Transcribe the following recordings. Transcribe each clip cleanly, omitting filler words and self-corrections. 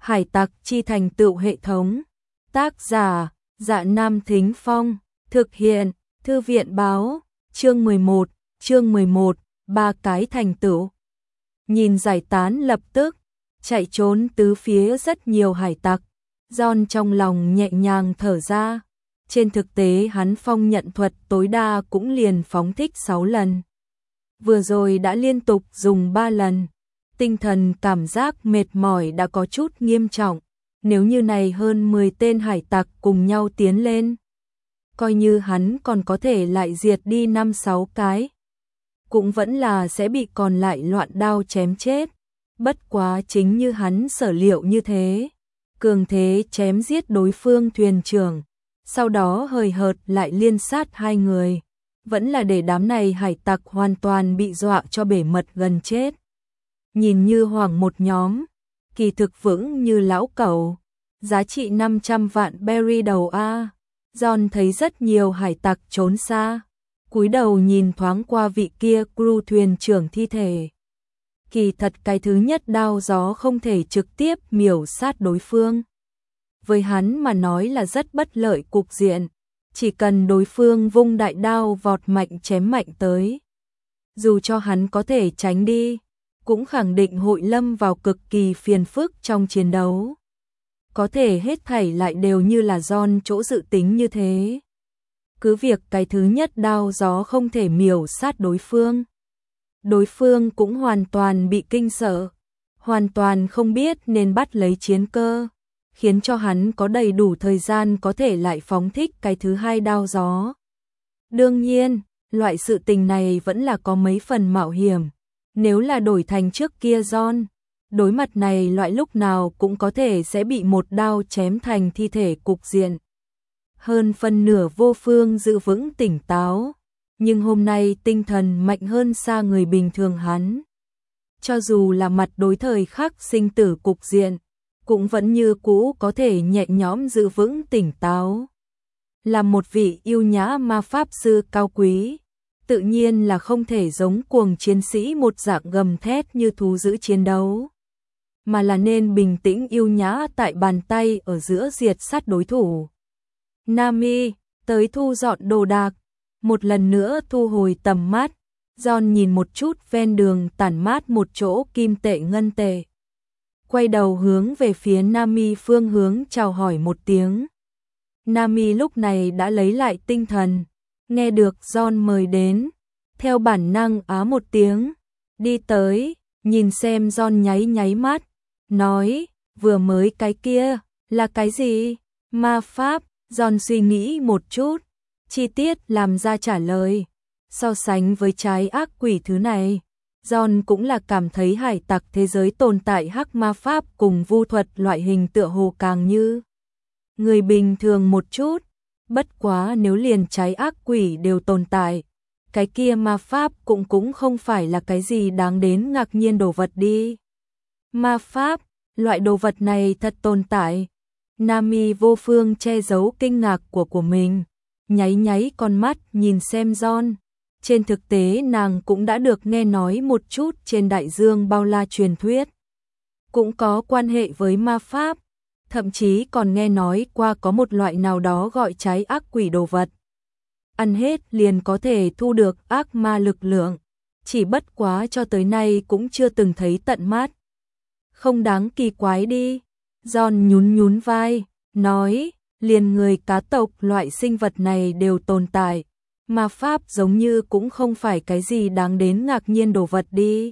Hải tặc chi thành tựu hệ thống. Tác giả, Dạ Nam Thính Phong. Thực hiện, Thư viện báo. Chương 11, ba cái thành tựu. Nhìn giải tán lập tức, chạy trốn tứ phía rất nhiều hải tặc. John trong lòng nhẹ nhàng thở ra. Trên thực tế hắn phong nhận thuật tối đa cũng liền phóng thích 6 lần. Vừa rồi đã liên tục dùng 3 lần. Tinh thần cảm giác mệt mỏi đã có chút nghiêm trọng. Nếu như này hơn 10 tên hải tặc cùng nhau tiến lên, coi như hắn còn có thể lại diệt đi 5-6 cái, cũng vẫn là sẽ bị còn lại loạn đao chém chết. Bất quá chính như hắn sở liệu như thế, cường thế chém giết đối phương thuyền trưởng, sau đó hời hợt lại liên sát 2 người, vẫn là để đám này hải tặc hoàn toàn bị dọa cho bể mật gần chết. Nhìn như hoảng một nhóm, kỳ thực vững như lão cẩu, giá trị 500 vạn berry đầu a. John thấy rất nhiều hải tặc trốn xa, cúi đầu nhìn thoáng qua vị kia crew thuyền trưởng thi thể. Kỳ thật cái thứ nhất đao gió không thể trực tiếp miểu sát đối phương. Với hắn mà nói là rất bất lợi cục diện, chỉ cần đối phương vung đại đao vọt mạnh chém mạnh tới, dù cho hắn có thể tránh đi, cũng khẳng định hội lâm vào cực kỳ phiền phức trong chiến đấu. Có thể hết thảy lại đều như là John chỗ dự tính như thế. Cứ việc cái thứ nhất đao gió không thể miểu sát đối phương cũng hoàn toàn bị kinh sợ, hoàn toàn không biết nên bắt lấy chiến cơ, khiến cho hắn có đầy đủ thời gian có thể lại phóng thích cái thứ hai đao gió. Đương nhiên, loại sự tình này vẫn là có mấy phần mạo hiểm. Nếu là đổi thành trước kia John, đối mặt này loại lúc nào cũng có thể sẽ bị một đao chém thành thi thể cục diện. Hơn phân nửa vô phương giữ vững tỉnh táo, nhưng hôm nay tinh thần mạnh hơn xa người bình thường hắn. Cho dù là mặt đối thời khắc sinh tử cục diện, cũng vẫn như cũ có thể nhẹ nhõm giữ vững tỉnh táo. Là một vị yêu nhã ma pháp sư cao quý, tự nhiên là không thể giống cuồng chiến sĩ một dạng gầm thét như thú dữ chiến đấu, mà là nên bình tĩnh yêu nhã tại bàn tay ở giữa diệt sát đối thủ. Nami, tới thu dọn đồ đạc. Một lần nữa thu hồi tầm mắt, John nhìn một chút ven đường tản mát một chỗ kim tệ ngân tệ. Quay đầu hướng về phía Nami phương hướng chào hỏi một tiếng. Nami lúc này đã lấy lại tinh thần, nghe được John mời đến, theo bản năng á một tiếng, đi tới, nhìn xem John nháy mắt, nói, vừa mới cái kia, là cái gì? Ma pháp. John suy nghĩ một chút, chi tiết làm ra trả lời. So sánh với trái ác quỷ thứ này, John cũng là cảm thấy hải tặc thế giới tồn tại hắc ma pháp cùng vu thuật loại hình tựa hồ càng như người bình thường một chút. Bất quá nếu liền trái ác quỷ đều tồn tại, cái kia ma pháp cũng không phải là cái gì đáng đến ngạc nhiên đồ vật đi. Ma pháp, loại đồ vật này thật tồn tại. Nami vô phương che giấu kinh ngạc của mình, nháy con mắt nhìn xem John. Trên thực tế nàng cũng đã được nghe nói một chút trên đại dương bao la truyền thuyết, cũng có quan hệ với ma pháp, thậm chí còn nghe nói qua có một loại nào đó gọi trái ác quỷ đồ vật. Ăn hết liền có thể thu được ác ma lực lượng, chỉ bất quá cho tới nay cũng chưa từng thấy tận mắt. Không đáng kỳ quái đi. John nhún vai, nói, liền người cá tộc loại sinh vật này đều tồn tại, ma pháp giống như cũng không phải cái gì đáng đến ngạc nhiên đồ vật đi.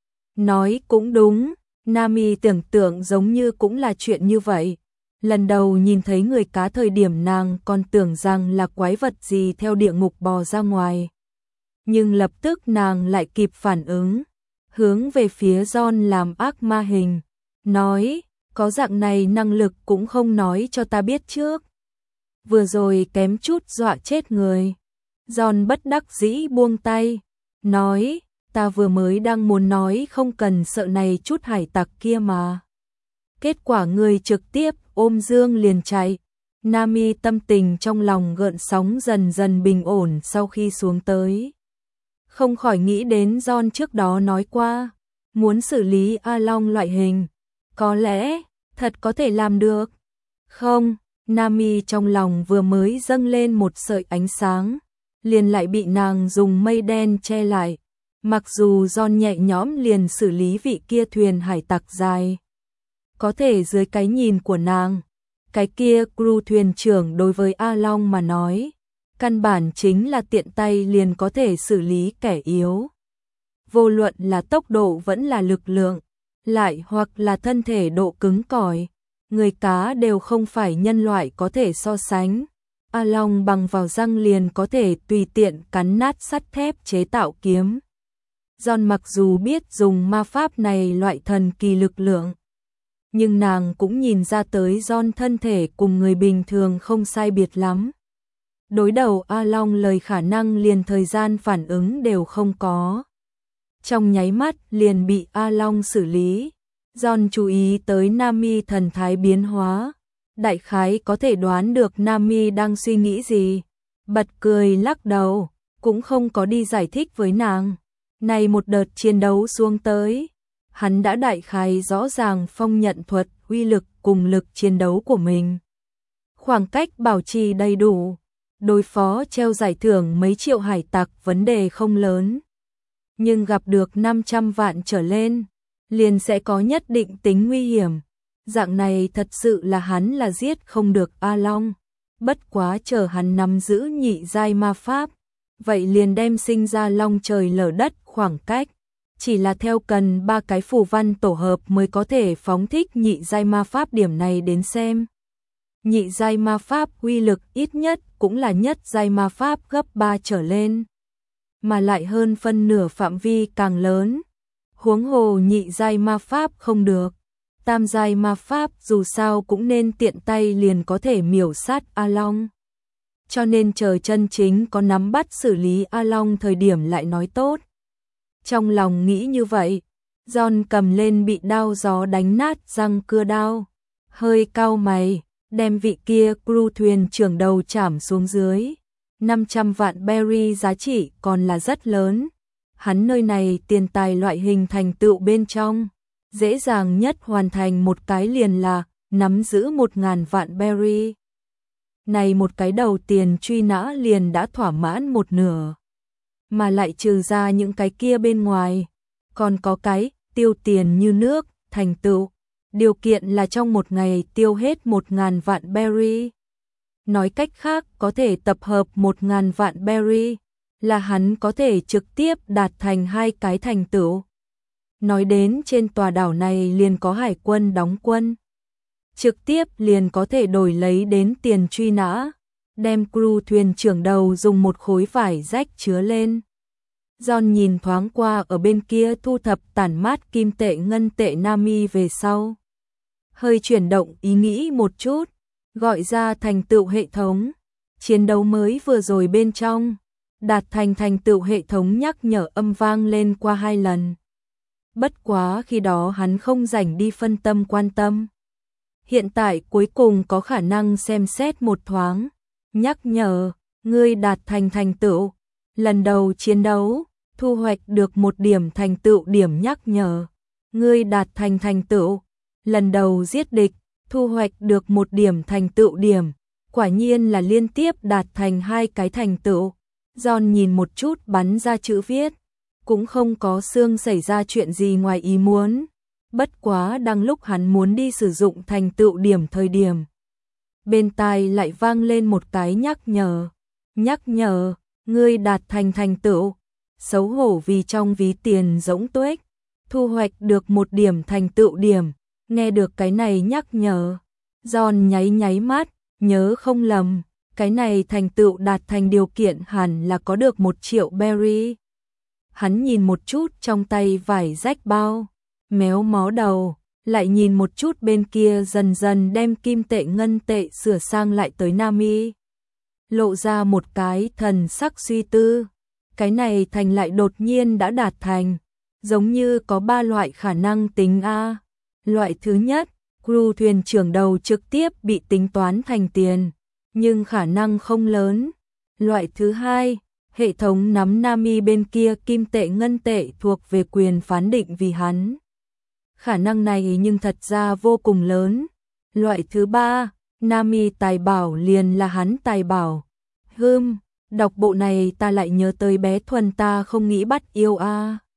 Nói cũng đúng, Nami tưởng tượng giống như cũng là chuyện như vậy. Lần đầu nhìn thấy người cá thời điểm nàng còn tưởng rằng là quái vật gì theo địa ngục bò ra ngoài. Nhưng lập tức nàng lại kịp phản ứng, hướng về phía John làm ác ma hình, nói, có dạng này năng lực cũng không nói cho ta biết trước. Vừa rồi kém chút dọa chết người. John bất đắc dĩ buông tay, nói, ta vừa mới đang muốn nói không cần sợ này chút hải tặc kia mà. Kết quả người trực tiếp ôm dương liền chạy. Nami tâm tình trong lòng gợn sóng dần dần bình ổn sau khi xuống tới. Không khỏi nghĩ đến John trước đó nói qua, muốn xử lý A Long loại hình. Có lẽ, thật có thể làm được. Không, Nami trong lòng vừa mới dâng lên một sợi ánh sáng, liền lại bị nàng dùng mây đen che lại. Mặc dù John nhẹ nhõm liền xử lý vị kia thuyền hải tặc dài, có thể dưới cái nhìn của nàng, cái kia crew thuyền trưởng đối với A Long mà nói, căn bản chính là tiện tay liền có thể xử lý kẻ yếu. Vô luận là tốc độ vẫn là lực lượng, lại hoặc là thân thể độ cứng cỏi, người cá đều không phải nhân loại có thể so sánh. A Long bằng vào răng liền có thể tùy tiện cắn nát sắt thép chế tạo kiếm. John mặc dù biết dùng ma pháp này loại thần kỳ lực lượng, nhưng nàng cũng nhìn ra tới John thân thể cùng người bình thường không sai biệt lắm. Đối đầu A Long lời khả năng liền thời gian phản ứng đều không có. Trong nháy mắt liền bị A Long xử lý. John chú ý tới Nami thần thái biến hóa, đại khái có thể đoán được Nami đang suy nghĩ gì. Bật cười lắc đầu, cũng không có đi giải thích với nàng. Này một đợt chiến đấu xuống tới, hắn đã đại khái rõ ràng phong nhận thuật, uy lực cùng lực chiến đấu của mình. Khoảng cách bảo trì đầy đủ, đối phó treo giải thưởng mấy triệu hải tặc vấn đề không lớn. Nhưng gặp được 500 vạn trở lên, liền sẽ có nhất định tính nguy hiểm. Dạng này thật sự là hắn là giết không được A Long. Bất quá chờ hắn nắm giữ nhị giai ma pháp, vậy liền đem sinh ra long trời lở đất khoảng cách. Chỉ là theo cần 3 cái phù văn tổ hợp mới có thể phóng thích nhị giai ma pháp điểm này đến xem. Nhị giai ma pháp uy lực ít nhất cũng là nhất giai ma pháp gấp 3 trở lên. Mà lại hơn phân nửa phạm vi càng lớn. Huống hồ nhị giai ma pháp không được. Tam giai ma pháp dù sao cũng nên tiện tay liền có thể miểu sát A Long. Cho nên chờ chân chính có nắm bắt xử lý A Long thời điểm lại nói tốt. Trong lòng nghĩ như vậy, John cầm lên bị đao gió đánh nát răng cưa đao. Hơi cau mày, đem vị kia crew thuyền trưởng đầu chảm xuống dưới. 500 vạn berry giá trị còn là rất lớn. Hắn nơi này tiền tài loại hình thành tựu bên trong. Dễ dàng nhất hoàn thành một cái liền là nắm giữ 1000 vạn berry. Này một cái đầu tiền truy nã liền đã thỏa mãn một nửa. Mà lại trừ ra những cái kia bên ngoài, còn có cái tiêu tiền như nước, thành tựu. Điều kiện là trong một ngày tiêu hết 1000 vạn berry. Nói cách khác có thể tập hợp 1000 vạn berry, là hắn có thể trực tiếp đạt thành 2 cái thành tựu. Nói đến trên tòa đảo này liền có hải quân đóng quân. Trực tiếp liền có thể đổi lấy đến tiền truy nã, đem crew thuyền trưởng đầu dùng một khối vải rách chứa lên. John nhìn thoáng qua ở bên kia thu thập tản mát kim tệ ngân tệ Nami về sau. Hơi chuyển động ý nghĩ một chút, gọi ra thành tựu hệ thống. Chiến đấu mới vừa rồi bên trong, đạt thành tựu hệ thống nhắc nhở âm vang lên qua 2 lần. Bất quá khi đó hắn không rảnh đi phân tâm quan tâm. Hiện tại cuối cùng có khả năng xem xét một thoáng. Nhắc nhở, ngươi đạt thành tựu. Lần đầu chiến đấu, thu hoạch được 1 điểm thành tựu điểm nhắc nhở. Ngươi đạt thành tựu. Lần đầu giết địch, thu hoạch được 1 điểm thành tựu điểm. Quả nhiên là liên tiếp đạt thành 2 cái thành tựu. John nhìn một chút bắn ra chữ viết. Cũng không có xương xảy ra chuyện gì ngoài ý muốn. Bất quá đang lúc hắn muốn đi sử dụng thành tựu điểm thời điểm. Bên tai lại vang lên một cái nhắc nhở. Nhắc nhở, ngươi đạt thành tựu. Xấu hổ vì trong ví tiền rỗng tuếch. Thu hoạch được 1 điểm thành tựu điểm. Nghe được cái này nhắc nhở. John nháy mắt, nhớ không lầm. Cái này thành tựu đạt thành điều kiện hẳn là có được 1 triệu berry. Hắn nhìn một chút trong tay vải rách bao, méo mó đầu, lại nhìn một chút bên kia dần dần đem kim tệ ngân tệ sửa sang lại tới Nami. Lộ ra một cái thần sắc suy tư, cái này thành lại đột nhiên đã đạt thành, giống như có 3 loại khả năng tính A. Loại thứ nhất, crew thuyền trưởng đầu trực tiếp bị tính toán thành tiền, nhưng khả năng không lớn. Loại thứ hai, hệ thống nắm Nami bên kia kim tệ ngân tệ thuộc về quyền phán định vì hắn. khả năng này nhưng thật ra vô cùng lớn. Loại thứ ba, Nami tài bảo liền là hắn tài bảo. Đọc bộ này ta lại nhớ tới bé Thuần ta không nghĩ bắt yêu a.